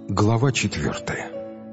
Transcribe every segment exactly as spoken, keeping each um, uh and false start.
Глава четвертая.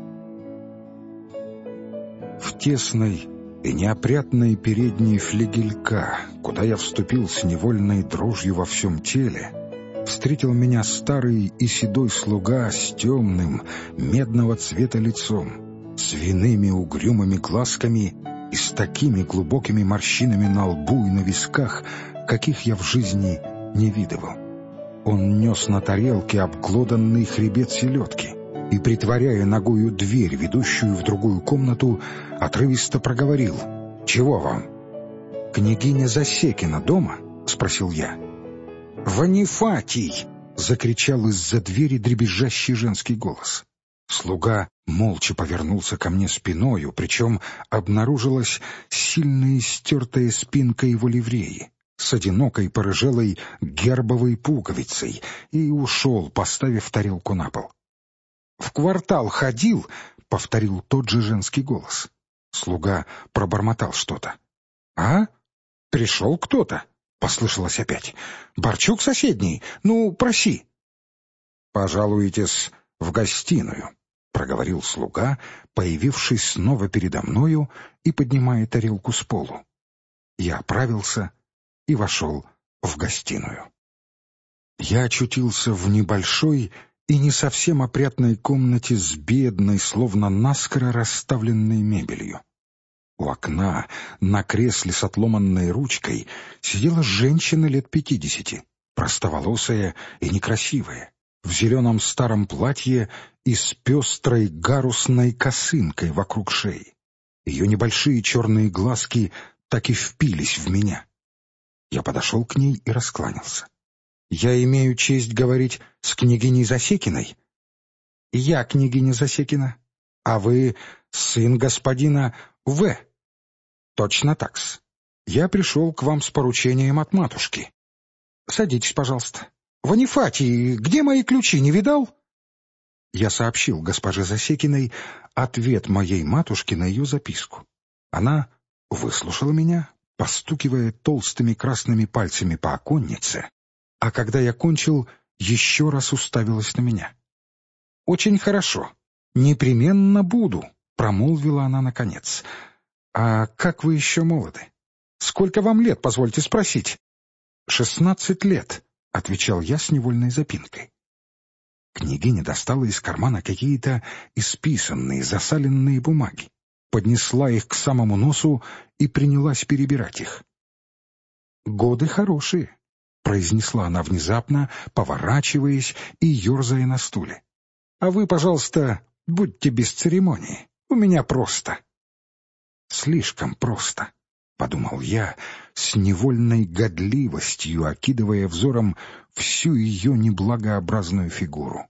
В тесной и неопрятной передней флигелька, куда я вступил с невольной дрожью во всем теле, встретил меня старый и седой слуга с темным, медного цвета лицом, с свиными угрюмыми глазками и с такими глубокими морщинами на лбу и на висках, каких я в жизни не видывал. Он нес на тарелке обглоданный хребет селедки и, притворяя ногою дверь, ведущую в другую комнату, отрывисто проговорил: «Чего вам?» «Княгиня Засекина дома?» — спросил я. «Ванифатий!» — закричал из-за двери дребезжащий женский голос. Слуга молча повернулся ко мне спиною, причем обнаружилась сильно истертая спинка его ливреи с одинокой порыжелой гербовой пуговицей, и ушел, поставив тарелку на пол. «В квартал ходил?» — повторил тот же женский голос. Слуга пробормотал что-то. «А? Пришел кто-то?» — послышалось опять. «Барчук соседний? Ну, проси». «Пожалуйтесь в гостиную», — проговорил слуга, появившись снова передо мною и поднимая тарелку с полу. Я оправился и вошел в гостиную. Я очутился в небольшой и не совсем опрятной комнате с бедной, словно наскоро расставленной мебелью. У окна, на кресле с отломанной ручкой, сидела женщина лет пятидесяти, простоволосая и некрасивая, в зеленом старом платье и с пестрой гарусной косынкой вокруг шеи. Ее небольшие черные глазки так и впились в меня. Я подошел к ней и раскланялся. «Я имею честь говорить с княгиней Засекиной?» «Я княгиня Засекина. А вы сын господина В?» «Точно так-с. Я пришел к вам с поручением от матушки». «Садитесь, пожалуйста. Ванифатий, где мои ключи, не видал?» Я сообщил госпоже Засекиной ответ моей матушки на ее записку. Она выслушала меня, постукивая толстыми красными пальцами по оконнице, а когда я кончил, еще раз уставилась на меня. «Очень хорошо. Непременно буду», — промолвила она наконец. «А как вы еще молоды? Сколько вам лет, позвольте спросить?» «Шестнадцать лет», — отвечал я с невольной запинкой. Княгиня достала из кармана какие-то исписанные, засаленные бумаги, поднесла их к самому носу и принялась перебирать их. «Годы хорошие», — произнесла она внезапно, поворачиваясь и ерзая на стуле. «А вы, пожалуйста, будьте без церемонии. У меня просто». «Слишком просто», — подумал я, с невольной годливостью окидывая взором всю ее неблагообразную фигуру.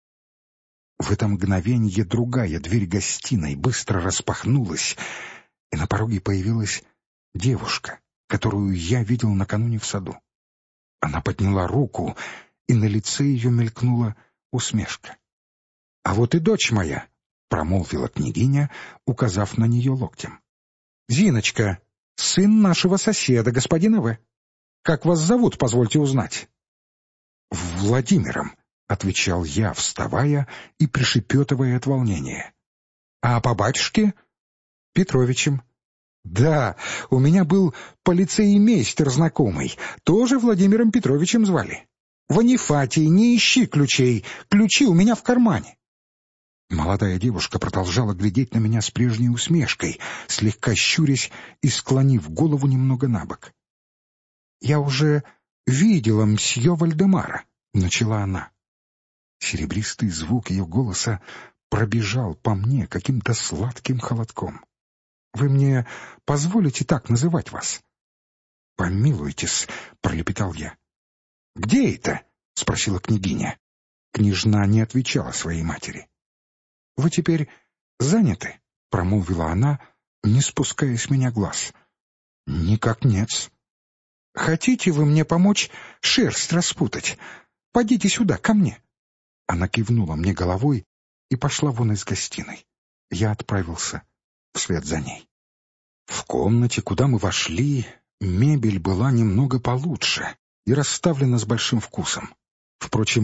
В это мгновенье другая дверь гостиной быстро распахнулась, и на пороге появилась девушка, которую я видел накануне в саду. Она подняла руку, и на лице ее мелькнула усмешка. «А вот и дочь моя», — промолвила княгиня, указав на нее локтем. «Зиночка, сын нашего соседа, господина В. Как вас зовут, позвольте узнать?» «Владимиром», — отвечал я, вставая и пришепетывая от волнения. «А по батюшке?» «Петровичем». «Да, у меня был полицеймейстер знакомый, тоже Владимиром Петровичем звали. Ванифатий, не ищи ключей, ключи у меня в кармане». Молодая девушка продолжала глядеть на меня с прежней усмешкой, слегка щурясь и склонив голову немного набок. «Я уже видела мсье Вальдемара», — начала она. Серебристый звук ее голоса пробежал по мне каким-то сладким холодком. «Вы мне позволите так называть вас?» «Помилуйтесь», — пролепетал я. «Где это?» — спросила княгиня. Княжна не отвечала своей матери. «Вы теперь заняты?» — промолвила она, не спуская с меня глаз. «Никак нет». «Хотите вы мне помочь шерсть распутать? Подите сюда, ко мне». Она кивнула мне головой и пошла вон из гостиной. Я отправился вслед за ней. В комнате, куда мы вошли, мебель была немного получше и расставлена с большим вкусом. Впрочем,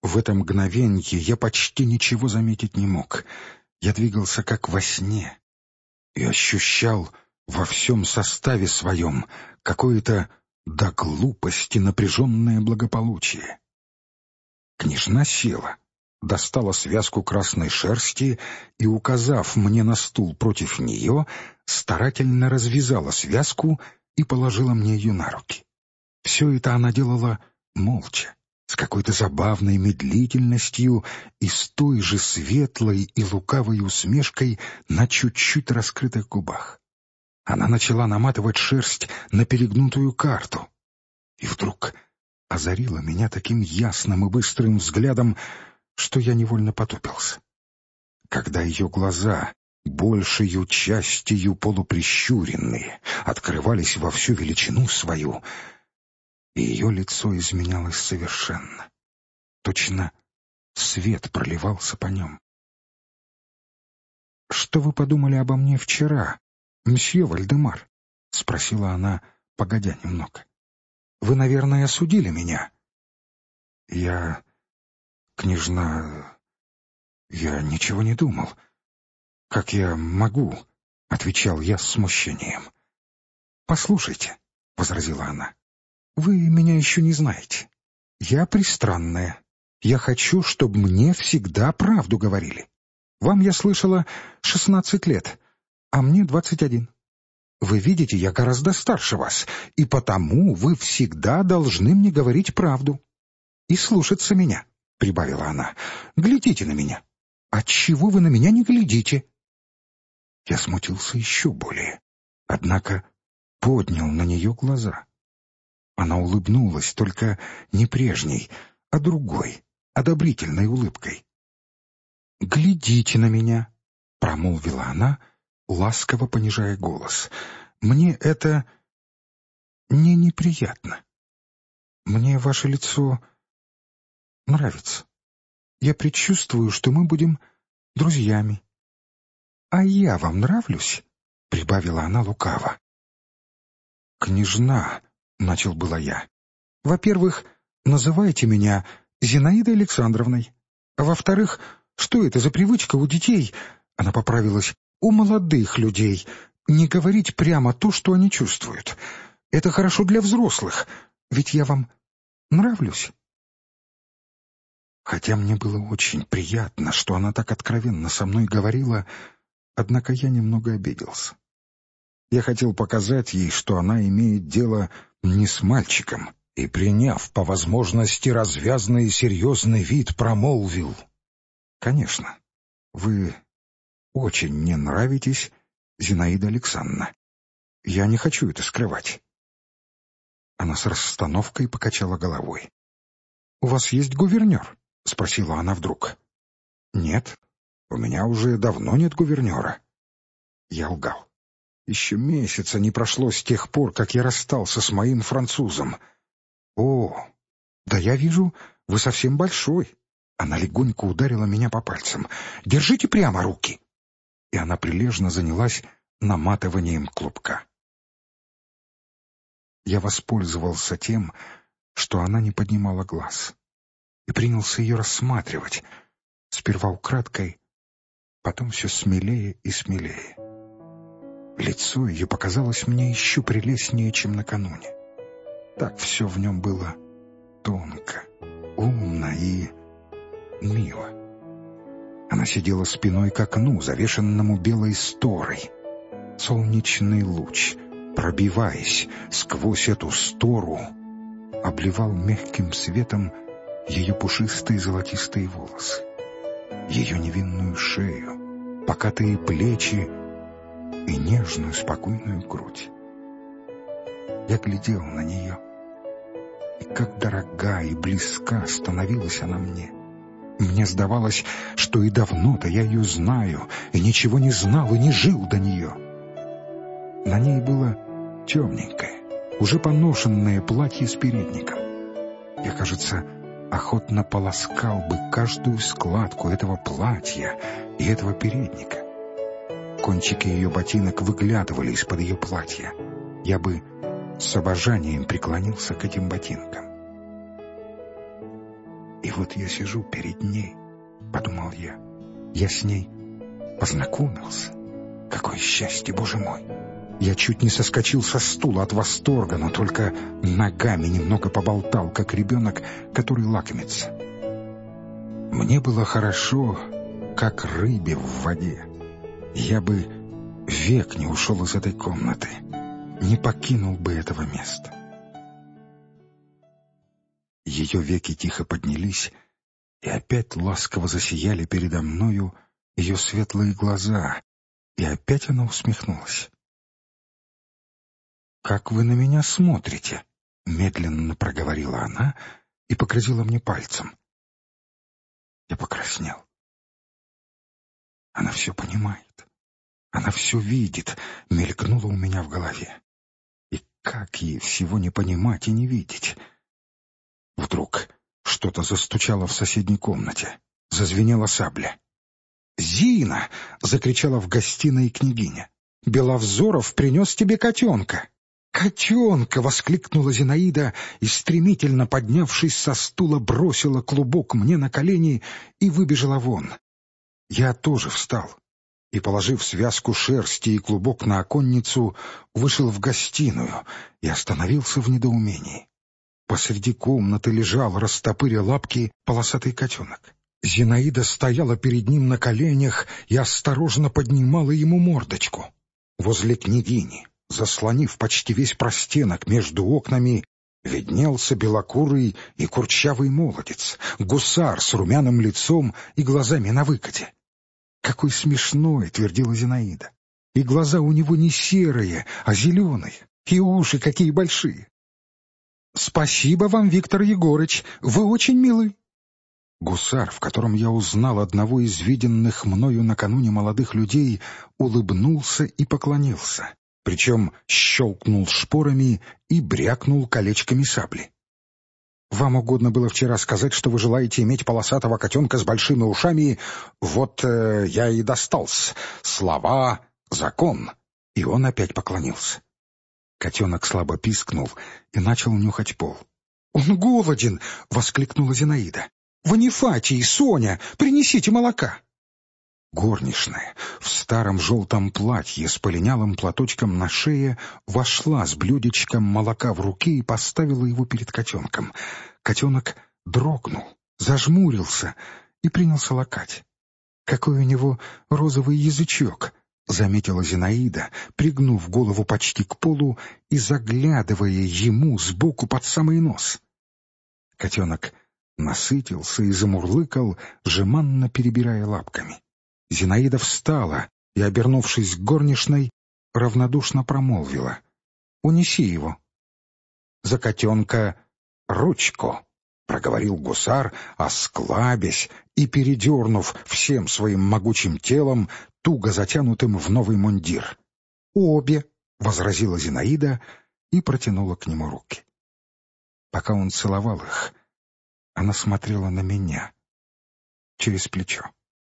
В это мгновенье я почти ничего заметить не мог. Я двигался как во сне и ощущал во всем составе своем какое-то до глупости напряженное благополучие. Княжна села, достала связку красной шерсти и, указав мне на стул против нее, старательно развязала связку и положила мне ее на руки. Все это она делала молча, с какой-то забавной медлительностью и с той же светлой и лукавой усмешкой на чуть-чуть раскрытых губах. Она начала наматывать шерсть на перегнутую карту. И вдруг озарила меня таким ясным и быстрым взглядом, что я невольно потупился. Когда ее глаза, большею частью полуприщуренные, открывались во всю величину свою, и ее лицо изменялось совершенно. Точно свет проливался по нем. «Что вы подумали обо мне вчера, мсье Вальдемар?» — спросила она, погодя немного. «Вы, наверное, осудили меня?» «Я... княжна... я ничего не думал. Как я могу?» — отвечал я с смущением. «Послушайте», — возразила она, — «вы меня еще не знаете. Я пристранная. Я хочу, чтобы мне всегда правду говорили. Вам, я слышала, шестнадцать лет, а мне двадцать один. Вы видите, я гораздо старше вас, и потому вы всегда должны мне говорить правду. И слушаться меня», — прибавила она. «Глядите на меня. Отчего вы на меня не глядите?» Я смутился еще более, однако поднял на нее глаза. Она улыбнулась, только не прежней, а другой, одобрительной улыбкой. «Глядите на меня», — промолвила она, ласково понижая голос. «Мне это не неприятно. Мне ваше лицо нравится. Я предчувствую, что мы будем друзьями. А я вам нравлюсь?» — прибавила она лукаво. «Княжна», — начал была я, — «во-первых, называйте меня Зинаидой Александровной. А во-вторых, что это за привычка у детей, она поправилась, у молодых людей, не говорить прямо то, что они чувствуют. Это хорошо для взрослых, ведь я вам нравлюсь». Хотя мне было очень приятно, что она так откровенно со мной говорила, однако я немного обиделся. Я хотел показать ей, что она имеет дело не с мальчиком, и, приняв по возможности развязный и серьезный вид, промолвил: «Конечно, вы очень мне нравитесь, Зинаида Александровна. Я не хочу это скрывать». Она с расстановкой покачала головой. «У вас есть гувернер?» — спросила она вдруг. «Нет, у меня уже давно нет гувернера». Я лгал. Еще месяца не прошло с тех пор, как я расстался с моим французом. «О, да я вижу, вы совсем большой». Она легонько ударила меня по пальцам. «Держите прямо руки!» И она прилежно занялась наматыванием клубка. Я воспользовался тем, что она не поднимала глаз, и принялся ее рассматривать, сперва украдкой, потом все смелее и смелее. Лицо ее показалось мне еще прелестнее, чем накануне. Так все в нем было тонко, умно и мило. Она сидела спиной к окну, завешенному белой сторой. Солнечный луч, пробиваясь сквозь эту стору, обливал мягким светом ее пушистые золотистые волосы, ее невинную шею, покатые плечи и нежную спокойную грудь. Я глядел на нее, и как дорога и близка становилась она мне. Мне сдавалось, что и давно-то я ее знаю, и ничего не знал и не жил до нее. На ней было темненькое, уже поношенное платье с передником. Я, кажется, охотно полоскал бы каждую складку этого платья и этого передника. Кончики ее ботинок выглядывали из-под ее платья. Я бы с обожанием преклонился к этим ботинкам. И вот я сижу перед ней, — подумал я. Я с ней познакомился. Какое счастье, Боже мой! Я чуть не соскочил со стула от восторга, но только ногами немного поболтал, как ребенок, который лакомится. Мне было хорошо, как рыбе в воде. Я бы век не ушел из этой комнаты, не покинул бы этого места. Ее веки тихо поднялись, и опять ласково засияли передо мною ее светлые глаза, и опять она усмехнулась. «Как вы на меня смотрите?» — медленно проговорила она и погрозила мне пальцем. Я покраснел. Она все понимает, она все видит, мелькнуло у меня в голове. И как ей всего не понимать и не видеть? Вдруг что-то застучало в соседней комнате, зазвенела сабля. «Зина!» — закричала в гостиной княгиня. «Беловзоров принес тебе котенка!» «Котенка!» — воскликнула Зинаида и, стремительно поднявшись со стула, бросила клубок мне на колени и выбежала вон. Я тоже встал и, положив связку шерсти и клубок на оконницу, вышел в гостиную и остановился в недоумении. Посреди комнаты лежал, растопыря лапки, полосатый котенок. Зинаида стояла перед ним на коленях и осторожно поднимала ему мордочку. Возле княгини, заслонив почти весь простенок между окнами, виднелся белокурый и курчавый молодец, гусар с румяным лицом и глазами на выкате. «Какой смешной!» — твердила Зинаида. «И глаза у него не серые, а зеленые, и уши какие большие!» «Спасибо вам, Виктор Егорыч, вы очень милы!» Гусар, в котором я узнал одного из виденных мною накануне молодых людей, улыбнулся и поклонился, причем щелкнул шпорами и брякнул колечками сабли. «Вам угодно было вчера сказать, что вы желаете иметь полосатого котенка с большими ушами. Вот э, я и достался. Слова — закон». И он опять поклонился. Котенок слабо пискнул и начал нюхать пол. «Он голоден!» — воскликнула Зинаида. «Ванифатий, Соня, принесите молока!» Горничная в старом желтом платье с полинялым платочком на шее вошла с блюдечком молока в руке и поставила его перед котенком. Котенок дрогнул, зажмурился и принялся лакать. «Какой у него розовый язычок!» — заметила Зинаида, пригнув голову почти к полу и заглядывая ему сбоку под самый нос. Котенок насытился и замурлыкал, жеманно перебирая лапками. Зинаида встала и, обернувшись к горничной, равнодушно промолвила: «Унеси его». «За котенка ручку», — проговорил гусар, осклабясь и передернув всем своим могучим телом, туго затянутым в новый мундир. «Обе», — возразила Зинаида и протянула к нему руки. Пока он целовал их, она смотрела на меня через плечо.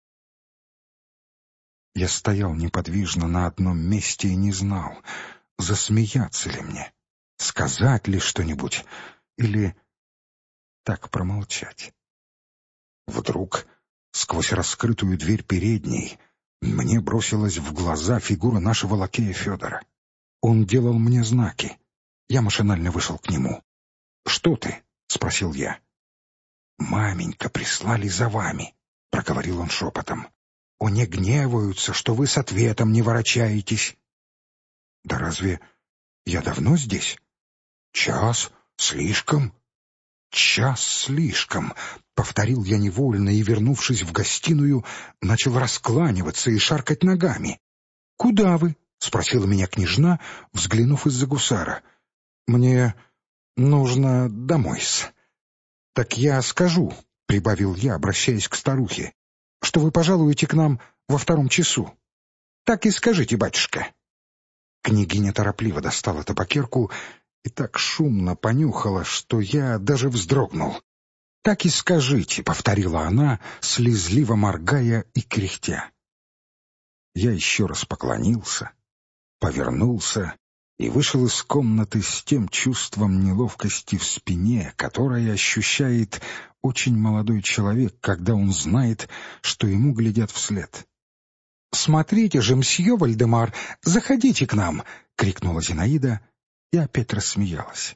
Я стоял неподвижно на одном месте и не знал, засмеяться ли мне, сказать ли что-нибудь или так промолчать. Вдруг, сквозь раскрытую дверь передней, мне бросилась в глаза фигура нашего лакея Федора. Он делал мне знаки. Я машинально вышел к нему. «Что ты?» — спросил я. «Маменька прислали за вами», — проговорил он шепотом. «Они гневаются, что вы с ответом не ворочаетесь». «Да разве я давно здесь?» «Час слишком». «Час слишком», — повторил я невольно и, вернувшись в гостиную, начал раскланиваться и шаркать ногами. «Куда вы?» — спросила меня княжна, взглянув из-за гусара. «Мне нужно домой-с». «Так я скажу», — прибавил я, обращаясь к старухе, «что вы пожалуете к нам во втором часу». «Так и скажите, батюшка». Княгиня торопливо достала табакерку и так шумно понюхала, что я даже вздрогнул. «Так и скажите», — повторила она, слезливо моргая и кряхтя. Я еще раз поклонился, повернулся и вышел из комнаты с тем чувством неловкости в спине, которое ощущает очень молодой человек, когда он знает, что ему глядят вслед. «Смотрите же, мсье Вальдемар, заходите к нам!» — крикнула Зинаида и опять рассмеялась.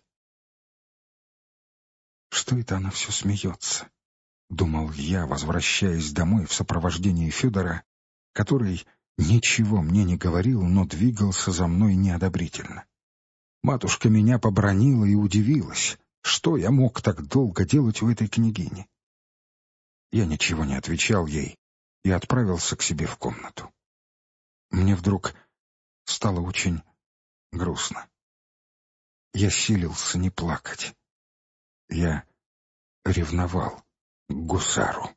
«Что это она все смеется?» — думал я, возвращаясь домой в сопровождении Федора, который ничего мне не говорил, но двигался за мной неодобрительно. Матушка меня побранила и удивилась, что я мог так долго делать у этой княгини. Я ничего не отвечал ей и отправился к себе в комнату. Мне вдруг стало очень грустно. Я силился не плакать. Я ревновал к гусару.